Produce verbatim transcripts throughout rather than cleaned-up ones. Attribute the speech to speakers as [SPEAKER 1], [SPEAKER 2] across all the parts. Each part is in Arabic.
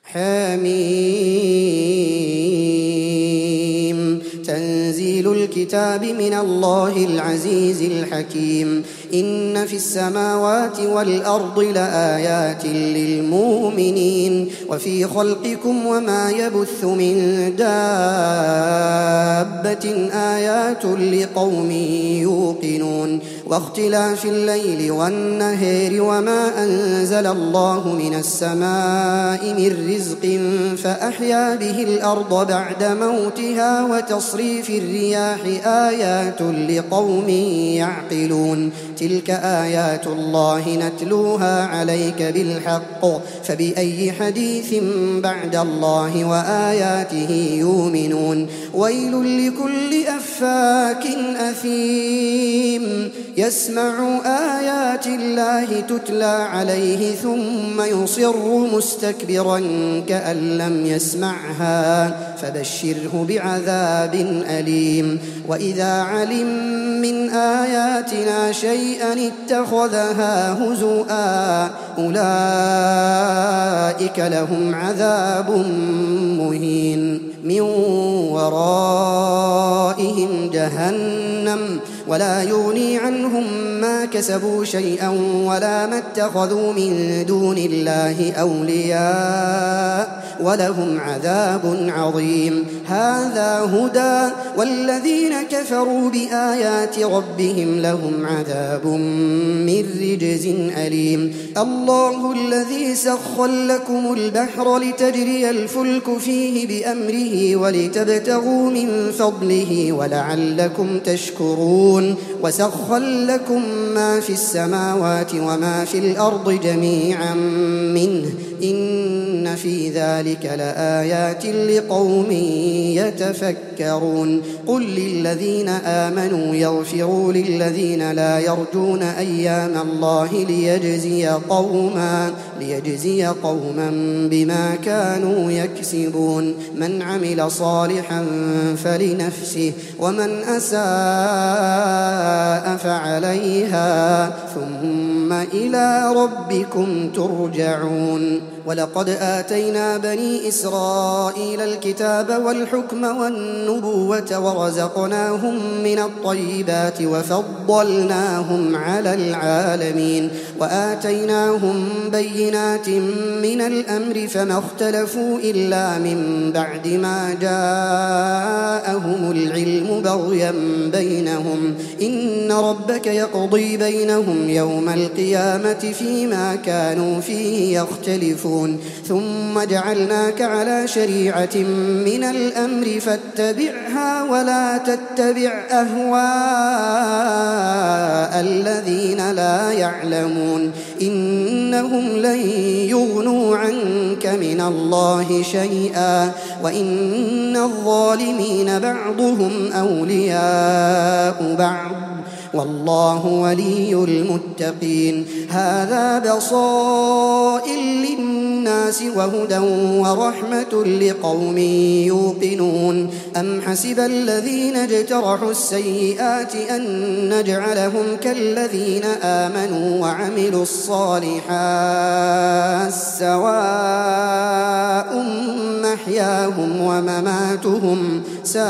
[SPEAKER 1] حميم تنزيل الكتاب من الله العزيز الحكيم إن في السماوات والأرض لآيات للمؤمنين وفي خلقكم وما يبث من دابة آيات لقوم يوقنون واختلاف الليل والنهار وما أنزل الله من السماء من رزق فأحيا به الأرض بعد موتها وتصريف الرياح آيات لقوم يعقلون تلك آيات الله نتلوها عليك بالحق فبأي حديث بعد الله وآياته يؤمنون ويل لكل أفاك أثيم يسمع آيات الله تتلى عليه ثم يصر مستكبرا كأن لم يسمعها فبشره بعذاب أليم وإذا علم من آياتنا شيئا اتخذها هزؤا أولئك لهم عذاب مهين من ورائهم جهنم ولا يغني عنهم ما كسبوا شيئا ولا ما اتخذوا من دون الله أولياء ولهم عذاب عظيم هذا هدى والذين كفروا بآيات ربهم لهم عذاب من رجز أليم الله الذي سخر لكم البحر لتجري الفلك فيه بأمره ولتبتغوا من فضله ولعلكم تشكرون وسخر لكم ما في السماوات وما في الأرض جميعا منه إن في ذلك لآيات لقوم يتفكرون قل للذين آمنوا يغفروا للذين لا يرجون أيام الله ليجزي قوما ليجزي قوما بما كانوا يكسبون من عمل صالحا فلنفسه ومن أساء فعليها ثم إلى ربكم ترجعون ولقد آتينا بني إسرائيل الكتاب والحكم والنبوة ورزقناهم من الطيبات وفضلناهم على العالمين وآتيناهم بينات من الأمر فما اختلفوا إلا من بعد ما جاءهم العلم بغيا بينهم إن ربك يقضي بينهم يوم القيامة فيما كانوا فيه يختلفون ثم جعلناك على شريعة من الأمر فاتبعها ولا تتبع أهواء الذين لا يعلمون إنهم لن يغنوا عنك من الله شيئا وإن الظالمين بعضهم أولياء بعض والله ولي المتقين هذا بصائر للناس وهدى ورحمة لقوم يوقنون أم حسب الذين اجترحوا السيئات أن نجعلهم كالذين آمنوا وعملوا الصالحات سواء محياهم ومماتهم ساء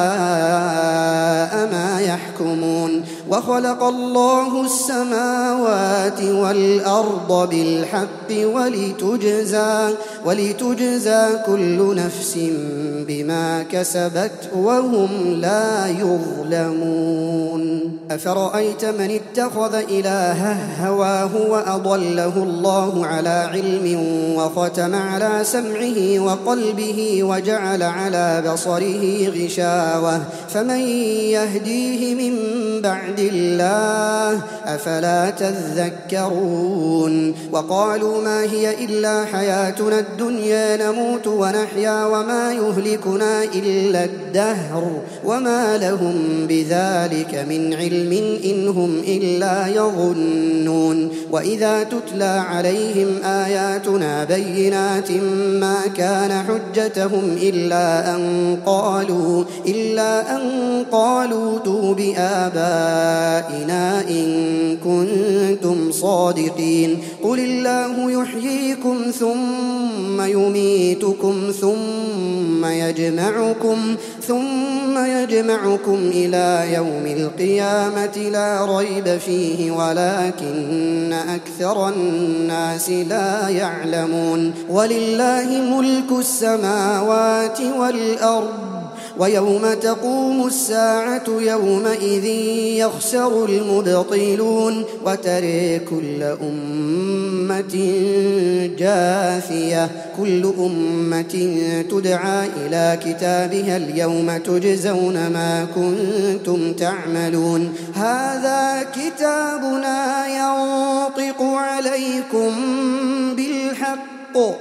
[SPEAKER 1] ما يحكمون وخلق الله السماوات والأرض بالحق ولتجزى, ولتجزى كل نفس بما كسبت وهم لا يظلمون أفرأيت من اتخذ إلهه هواه وأضله الله على علم وختم على سمعه وقلبه وجعل على بصره غشاوة فمن يهديه من بعد الله أفلا تذكرون وقالوا ما هي إلا حياتنا الدنيا نموت ونحيا وما يهلكنا إلا الدهر وما لهم بذلك من علم إن هم إلا يظنون وإذا تتلى عليهم آياتنا بينات ما كان حجتهم إلا أن قالوا إلا أن قالوا ائتوا بآبائنا إن كنتم صادقين قل الله يحييكم ثم ثم يميتكم ثم يجمعكم ثم يجمعكم إلى يوم القيامة لا ريب فيه ولكن أكثر الناس لا يعلمون ولله ملك السماوات والأرض ويوم تقوم الساعة يومئذ يخسر المبطلون وترى كل أمة جاثية كل أمة تدعى إلى كتابها اليوم تجزون ما كنتم تعملون هذا كتابنا ينطق عليكم بالحق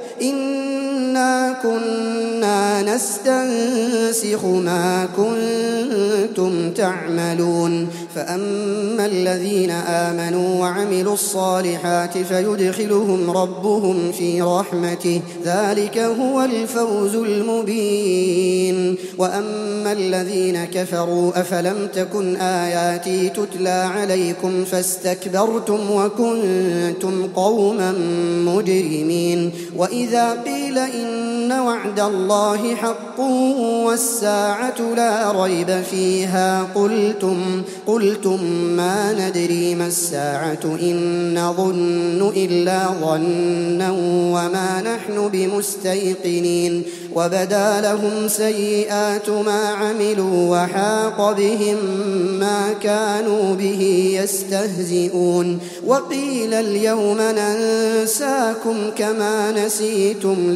[SPEAKER 1] إنا كنا نستنسخ ما كنتم تعملون فأما الذين آمنوا وعملوا الصالحات فيدخلهم ربهم في رحمته ذلك هو الفوز المبين وأما الذين كفروا أفلم تكن آياتي تتلى عليكم فاستكبرتم وكنتم قوما مجرمين وإذا قيل إن وعد الله حق والساعة لا ريب فيها قلتم قلتم ما ندري ما الساعة إن نظن إلا ظنا وما نحن بمستيقنين وبدا لهم سيئات ما عملوا وحاق بهم ما كانوا به يستهزئون وقيل اليوم ننساكم كما نسيتم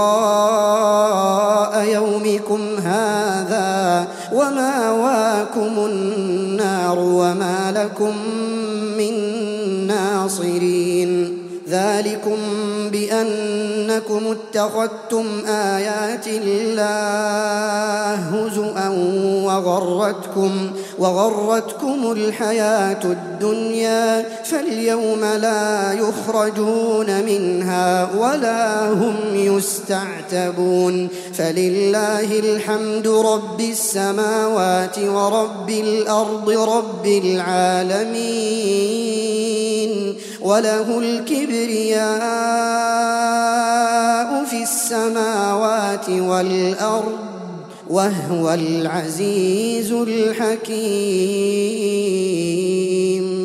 [SPEAKER 1] لقاء يومكم هذا ومأواكم النار وما لكم من ناصرين ذلكم بأنكم اتخذتم آيات الله هزؤا وغرتكم, وغرتكم الحياة الدنيا فاليوم لا يخرجون منها ولا هم يستعتبون فلله الحمد رب السماوات ورب الأرض رب العالمين وله الكبرياء في السماوات والأرض وهو العزيز الحكيم.